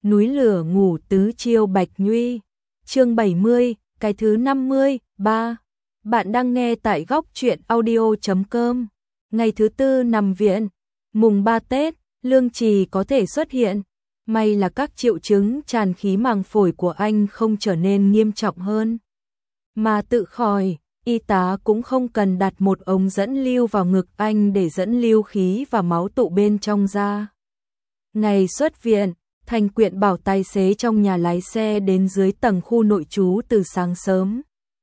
Núi lửa ngủ tứ chiêu Bạch Nhuy. Chương 70, cái thứ 53. Bạn đang nghe tại góc truyện audio.com. Ngày thứ tư nằm viện, mùng 3 Tết, Lương Trì có thể xuất hiện. May là các triệu chứng tràn khí màng phổi của anh không trở nên nghiêm trọng hơn. Mà tự khỏi, y tá cũng không cần đặt một ống dẫn lưu vào ngực anh để dẫn lưu khí và máu tụ bên trong ra. Ngày xuất viện, Thành Quyện bảo tài xế trong nhà lái xe đến dưới tầng khu nội trú từ sáng sớm.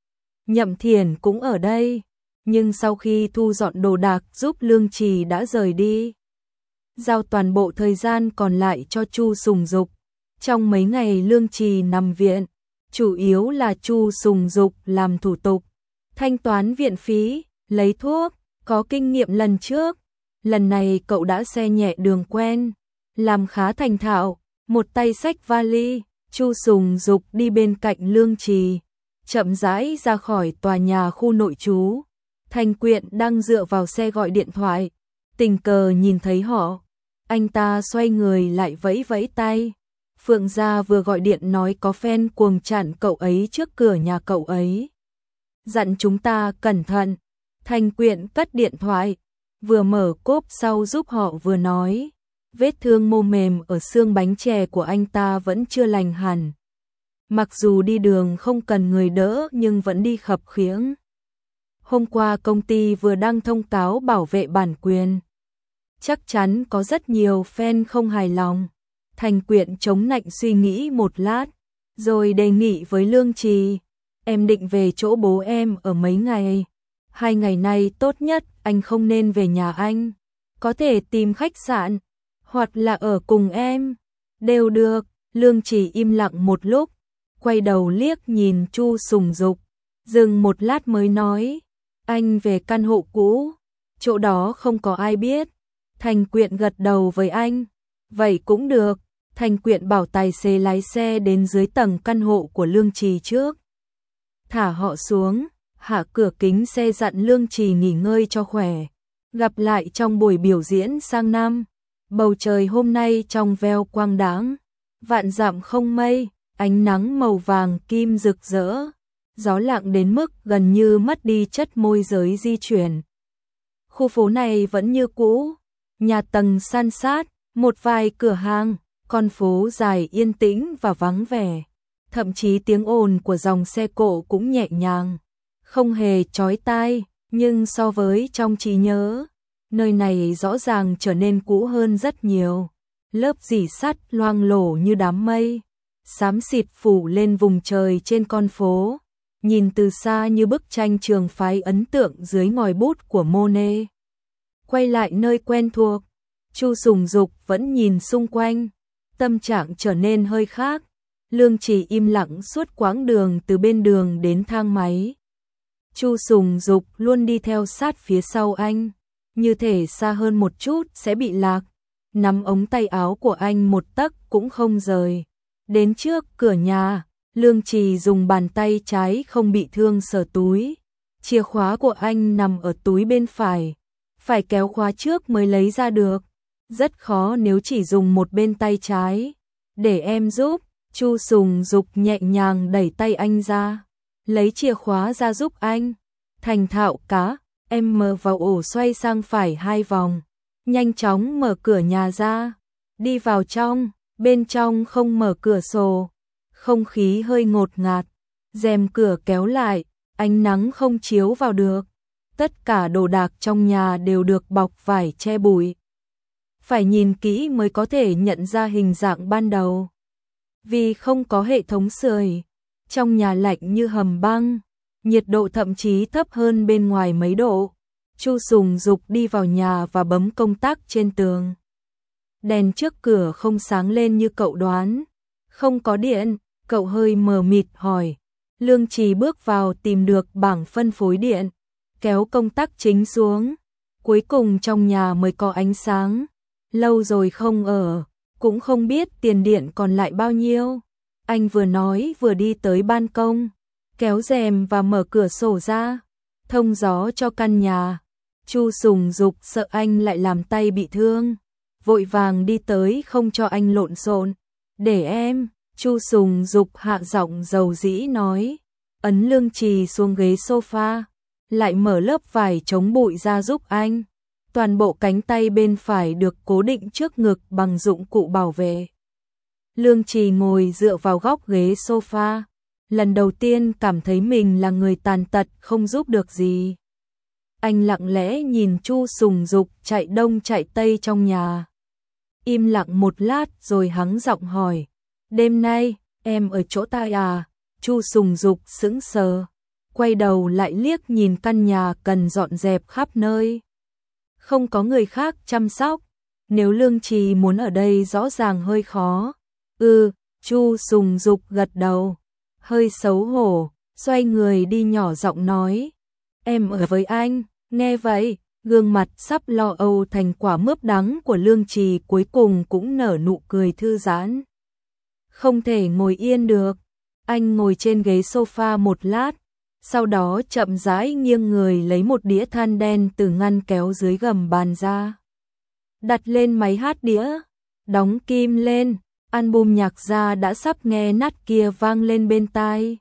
Nhậm Thiển cũng ở đây, nhưng sau khi thu dọn đồ đạc giúp Lương Trì đã rời đi. Giao toàn bộ thời gian còn lại cho Chu Sùng Dục. Trong mấy ngày Lương Trì nằm viện, chủ yếu là Chu Sùng Dục làm thủ tục, thanh toán viện phí, lấy thuốc, có kinh nghiệm lần trước. Lần này cậu đã xe nhẹ đường quen, làm khá thành thạo, một tay xách vali. Chu Sùng Dục đi bên cạnh Lương Trì, chậm rãi ra khỏi tòa nhà khu nội trú. Thành Quyện đang dựa vào xe gọi điện thoại, tình cờ nhìn thấy họ. Anh ta xoay người lại vẫy vẫy tay. Phượng Gia vừa gọi điện nói có fan cuồng chặn cậu ấy trước cửa nhà cậu ấy, dặn chúng ta cẩn thận. Thành Quyện cất điện thoại, vừa mở cốp sau giúp họ vừa nói. Vết thương mô mềm ở xương bánh chè của anh ta vẫn chưa lành hẳn. Mặc dù đi đường không cần người đỡ nhưng vẫn đi khập khiễng. Hôm qua công ty vừa đăng thông cáo bảo vệ bản quyền. Chắc chắn có rất nhiều fan không hài lòng. Thành Quyện chống nạnh suy nghĩ một lát, rồi đề nghị với Lương Trì. Em định về chỗ bố em ở mấy ngày. 2 ngày nay tốt nhất anh không nên về nhà anh. Có thể tìm khách sạn, hoặc là ở cùng em. Đều được. Lương Trì im lặng một lúc, quay đầu liếc nhìn Chu Sùng Dục, dừng một lát mới nói. Anh về căn hộ cũ, chỗ đó không có ai biết. Thành Quyện gật đầu với anh. Vậy cũng được. Thành Quyện bảo tài xế lái xe đến dưới tầng căn hộ của Lương Trì trước, thả họ xuống, hạ cửa kính xe dặn Lương Trì nghỉ ngơi cho khỏe. Gặp lại trong buổi biểu diễn sang năm. Bầu trời hôm nay trong veo quang đãng, vạn dặm không mây, ánh nắng màu vàng kim rực rỡ. Gió lặng đến mức gần như mất đi chất môi giới di chuyển. Khu phố này vẫn như cũ, nhà tầng san sát, một vài cửa hàng, con phố dài yên tĩnh và vắng vẻ. Thậm chí tiếng ồn của dòng xe cộ cũng nhẹ nhàng, không hề chói tai, nhưng so với trong trí nhớ, nơi này rõ ràng trở nên cũ hơn rất nhiều. Lớp rỉ sắt loang lổ như đám mây, xám xịt phủ lên vùng trời trên con phố, nhìn từ xa như bức tranh trường phái ấn tượng dưới ngòi bút của Monet. Quay lại nơi quen thuộc, Chu Sùng Dục vẫn nhìn xung quanh, tâm trạng trở nên hơi khác. Lương Trì im lặng suốt quãng đường từ bên đường đến thang máy. Chu Sùng Dục luôn đi theo sát phía sau anh, như thể xa hơn một chút sẽ bị lạc. Nắm ống tay áo của anh một tấc cũng không rời. Đến trước cửa nhà, Lương Trì dùng bàn tay trái không bị thương sờ túi. Chìa khóa của anh nằm ở túi bên phải, phải kéo khóa trước mới lấy ra được. Rất khó nếu chỉ dùng một bên tay trái. Để em giúp. Chu Sùng Dục nhẹ nhàng đẩy tay anh ra, lấy chìa khóa ra giúp anh. Thành thạo cá, em mở vào ổ xoay sang phải 2 vòng, nhanh chóng mở cửa nhà ra, đi vào trong. Bên trong không mở cửa sổ, không khí hơi ngột ngạt, rèm cửa kéo lại, ánh nắng không chiếu vào được. Tất cả đồ đạc trong nhà đều được bọc vải che bụi. Phải nhìn kỹ mới có thể nhận ra hình dạng ban đầu. Vì không có hệ thống sưởi, trong nhà lạnh như hầm băng, nhiệt độ thậm chí thấp hơn bên ngoài mấy độ. Chu Sùng Dục đi vào nhà và bấm công tắc trên tường. Đèn trước cửa không sáng lên như cậu đoán. Không có điện, cậu hơi mờ mịt hỏi. Lương Trì bước vào tìm được bảng phân phối điện, kéo công tắc chính xuống. Cuối cùng trong nhà mới có ánh sáng. Lâu rồi không ở, cũng không biết tiền điện còn lại bao nhiêu. Anh vừa nói vừa đi tới ban công, kéo rèm và mở cửa sổ ra, thông gió cho căn nhà. Chu Sùng Dục sợ anh lại làm tay bị thương, vội vàng đi tới không cho anh lộn xộn. Để em, Chu Sùng Dục hạ giọng dầu dĩ nói, ấn Lương Trì xuống ghế sofa, lại mở lớp vải chống bụi ra giúp anh. Toàn bộ cánh tay bên phải được cố định trước ngực bằng dụng cụ bảo vệ. Lương Trì ngồi dựa vào góc ghế sofa, lần đầu tiên cảm thấy mình là người tàn tật không giúp được gì. Anh lặng lẽ nhìn Chu Sùng Dục chạy đông chạy tây trong nhà. Im lặng một lát rồi hắng giọng hỏi, đêm nay, em ở chỗ ta à? Chu Sùng Dục sững sờ, quay đầu lại liếc nhìn căn nhà cần dọn dẹp khắp nơi. Không có người khác chăm sóc, nếu Lương Trì muốn ở đây rõ ràng hơi khó. Chu Sùng Dục gật đầu, hơi xấu hổ, xoay người đi nhỏ giọng nói, em ở với anh. Nghe vậy, gương mặt sắp lo âu thành quả mướp đắng của Lương Trì cuối cùng cũng nở nụ cười thư giãn. Không thể ngồi yên được, anh ngồi trên ghế sofa một lát, sau đó chậm rãi nghiêng người lấy một đĩa than đen từ ngăn kéo dưới gầm bàn ra. Đặt lên máy hát đĩa, đóng kim lên, album nhạc gia đã sắp nghe nát kia vang lên bên tai.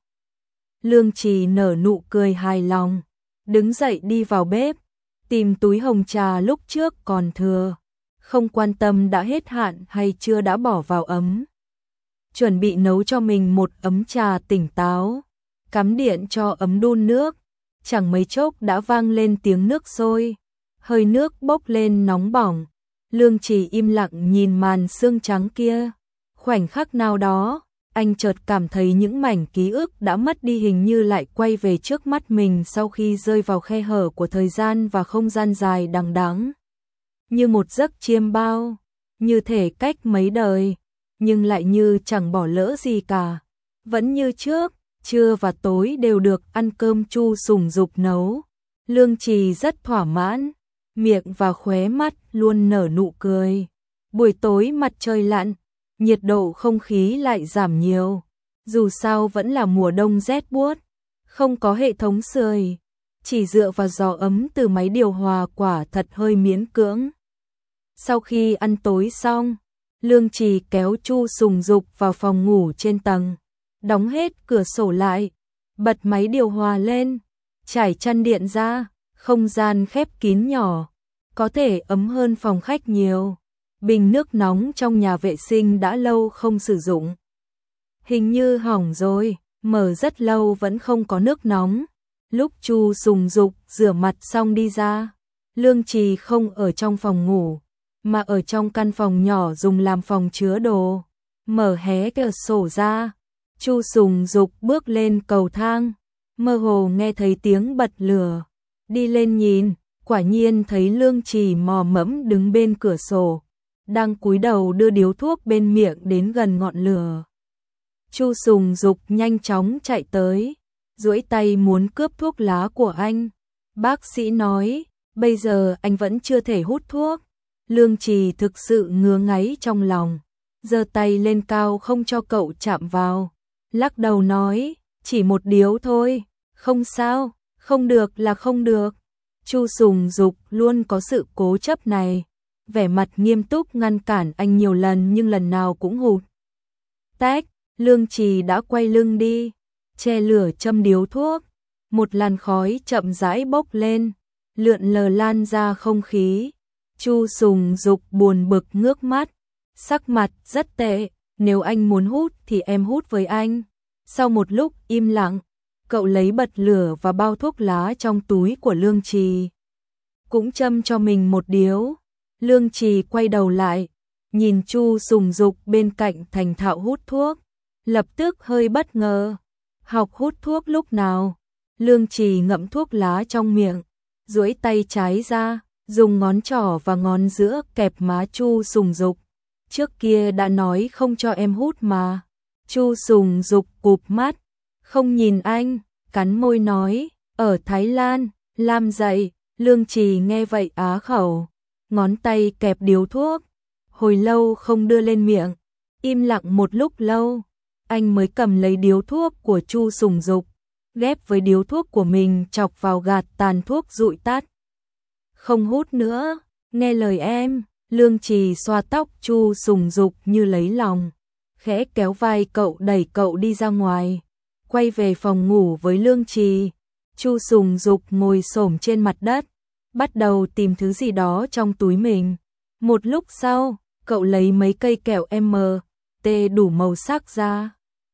Lương Trì nở nụ cười hài lòng, đứng dậy đi vào bếp, tìm túi hồng trà lúc trước còn thừa, không quan tâm đã hết hạn hay chưa đã bỏ vào ấm. Chuẩn bị nấu cho mình một ấm trà tỉnh táo, cắm điện cho ấm đun nước, chẳng mấy chốc đã vang lên tiếng nước sôi, hơi nước bốc lên nóng bỏng. Lương Trì im lặng nhìn màn sương trắng kia, khoảnh khắc nào đó, anh chợt cảm thấy những mảnh ký ức đã mất đi hình như lại quay về trước mắt mình sau khi rơi vào khe hở của thời gian và không gian dài đằng đẵng. Như một giấc chiêm bao, như thể cách mấy đời, nhưng lại như chẳng bỏ lỡ gì cả. Vẫn như trước, trưa và tối đều được ăn cơm Chu Sùng Dục nấu. Lương Trì rất thỏa mãn, miệng và khóe mắt luôn nở nụ cười. Buổi tối mặt trời lặn, nhiệt độ không khí lại giảm nhiều. Dù sao vẫn là mùa đông rét buốt, không có hệ thống sưởi, chỉ dựa vào gió ấm từ máy điều hòa quả thật hơi miễn cưỡng. Sau khi ăn tối xong, Lương Trì kéo Chu Sùng Dục vào phòng ngủ trên tầng, đóng hết cửa sổ lại, bật máy điều hòa lên, trải chăn điện ra, không gian khép kín nhỏ, có thể ấm hơn phòng khách nhiều. Bình nước nóng trong nhà vệ sinh đã lâu không sử dụng, hình như hỏng rồi, mở rất lâu vẫn không có nước nóng. Lúc Chu Sùng Dục rửa mặt xong đi ra, Lương Trì không ở trong phòng ngủ, mà ở trong căn phòng nhỏ dùng làm phòng chứa đồ. Mở hé cửa sổ ra, Chu Sùng Dục bước lên cầu thang, mơ hồ nghe thấy tiếng bật lửa. Đi lên nhìn, quả nhiên thấy Lương Trì mò mẫm đứng bên cửa sổ, đang cúi đầu đưa điếu thuốc bên miệng đến gần ngọn lửa. Chu Sùng Dục nhanh chóng chạy tới, duỗi tay muốn cướp thuốc lá của anh. Bác sĩ nói, bây giờ anh vẫn chưa thể hút thuốc. Lương Trì thực sự ngứa ngáy trong lòng, giơ tay lên cao không cho cậu chạm vào, lắc đầu nói, chỉ một điếu thôi, không sao, không được là không được. Chu Sùng Dục luôn có sự cố chấp này, vẻ mặt nghiêm túc ngăn cản anh nhiều lần nhưng lần nào cũng hụt. Tách, Lương Trì đã quay lưng đi, che lửa châm điếu thuốc, một làn khói chậm rãi bốc lên, lượn lờ lan ra không khí. Chu Sùng Dục buồn bực ngước mắt, sắc mặt rất tệ, nếu anh muốn hút thì em hút với anh. Sau một lúc im lặng, cậu lấy bật lửa và bao thuốc lá trong túi của Lương Trì, cũng châm cho mình một điếu. Lương Trì quay đầu lại, nhìn Chu Sùng Dục bên cạnh thành thạo hút thuốc, lập tức hơi bất ngờ. Học hút thuốc lúc nào? Lương Trì ngậm thuốc lá trong miệng, duỗi tay trái ra, dùng ngón trỏ và ngón giữa kẹp má Chu Sùng Dục. Trước kia đã nói không cho em hút mà. Chu Sùng Dục cụp mắt, không nhìn anh, cắn môi nói, ở Thái Lan, làm dạy. Lương Trì nghe vậy á khẩu, ngón tay kẹp điếu thuốc, hồi lâu không đưa lên miệng, im lặng một lúc lâu, anh mới cầm lấy điếu thuốc của Chu Sùng Dục, ghép với điếu thuốc của mình chọc vào gạt tàn thuốc dụi tắt. Không hút nữa, nghe lời em. Lương Trì xoa tóc Chu Sùng Dục như lấy lòng, khẽ kéo vai cậu đẩy cậu đi ra ngoài, quay về phòng ngủ với Lương Trì. Chu Sùng Dục ngồi xổm trên mặt đất, bắt đầu tìm thứ gì đó trong túi mình. Một lúc sau, cậu lấy mấy cây kẹo MT đủ màu sắc ra.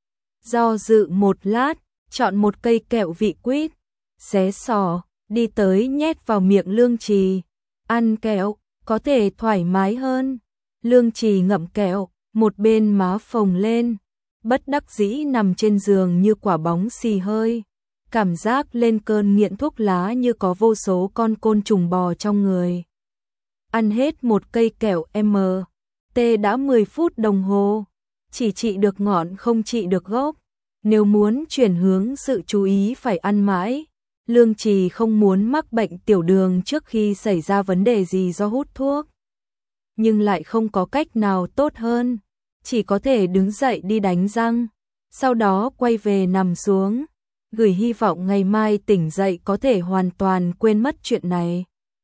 Do dự một lát, chọn một cây kẹo vị quýt, xé xỏ, đi tới nhét vào miệng Lương Trì. Ăn kẹo, có thể thoải mái hơn. Lương Trì ngậm kẹo, một bên má phồng lên, bất đắc dĩ nằm trên giường như quả bóng xì hơi. Cảm giác lên cơn nghiện thuốc lá như có vô số con côn trùng bò trong người. Ăn hết một cây kẹo MT đã 10 phút đồng hồ, chỉ trị được ngọn không trị được gốc. Nếu muốn chuyển hướng sự chú ý phải ăn mãi. Lương Trì không muốn mắc bệnh tiểu đường trước khi xảy ra vấn đề gì do hút thuốc. Nhưng lại không có cách nào tốt hơn, chỉ có thể đứng dậy đi đánh răng, sau đó quay về nằm xuống, gửi hy vọng ngày mai tỉnh dậy có thể hoàn toàn quên mất chuyện này.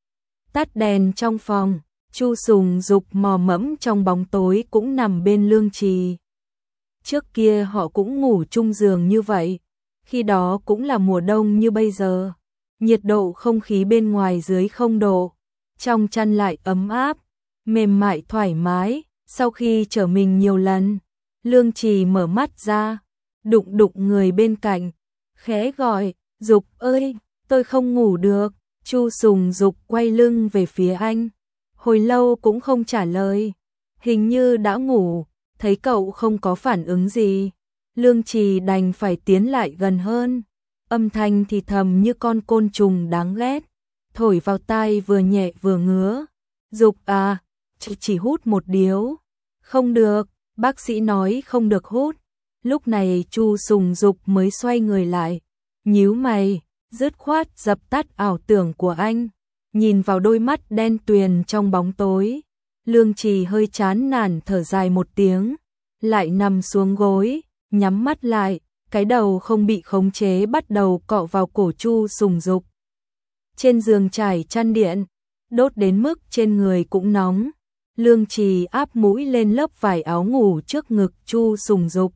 Tắt đèn trong phòng, Chu Sùng Dục mò mẫm trong bóng tối cũng nằm bên Lương Trì. Trước kia họ cũng ngủ chung giường như vậy, khi đó cũng là mùa đông như bây giờ. Nhiệt độ không khí bên ngoài dưới 0 độ, trong chăn lại ấm áp, mềm mại thoải mái. Sau khi trở mình nhiều lần, Lương Trì mở mắt ra, đụng đụng người bên cạnh, khẽ gọi, Dục ơi, tôi không ngủ được. Chu Sùng Dục quay lưng về phía anh, hồi lâu cũng không trả lời, hình như đã ngủ. Thấy cậu không có phản ứng gì, Lương Trì đành phải tiến lại gần hơn, âm thanh thì thầm như con côn trùng đáng ghét, thổi vào tai vừa nhẹ vừa ngứa. Dục à, chỉ hút một điếu. Không được, bác sĩ nói không được hút. Lúc này Chu Sùng Dục mới xoay người lại, nhíu mày, dứt khoát dập tắt ảo tưởng của anh, nhìn vào đôi mắt đen tuyền trong bóng tối. Lương Trì hơi chán nản thở dài một tiếng, lại nằm xuống gối, nhắm mắt lại, cái đầu không bị khống chế bắt đầu cọ vào cổ Chu Sùng Dục. Trên giường trải chăn điện, đốt đến mức trên người cũng nóng. Lương Trì áp mũi lên lớp vải áo ngủ trước ngực Chu Sùng Dục.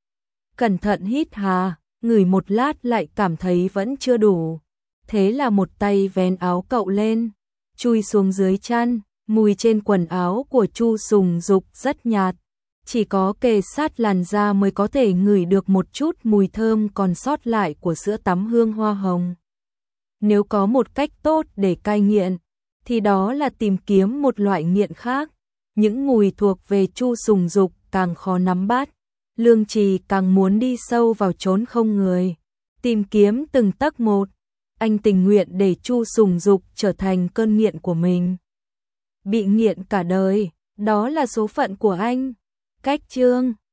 Cẩn thận hít hà, ngửi một lát lại cảm thấy vẫn chưa đủ. Thế là một tay vén áo cậu lên, chui xuống dưới chăn. Mùi trên quần áo của Chu Sùng Dục rất nhạt, chỉ có kề sát làn da mới có thể ngửi được một chút mùi thơm còn sót lại của sữa tắm hương hoa hồng. Nếu có một cách tốt để cai nghiện, thì đó là tìm kiếm một loại nghiện khác. Những mùi thuộc về Chu Sùng Dục càng khó nắm bắt, Lương Trì càng muốn đi sâu vào chốn không người, tìm kiếm từng tấc một. Anh tình nguyện để Chu Sùng Dục trở thành cơn nghiện của mình. Bị nghiện cả đời, đó là số phận của anh. Cách chương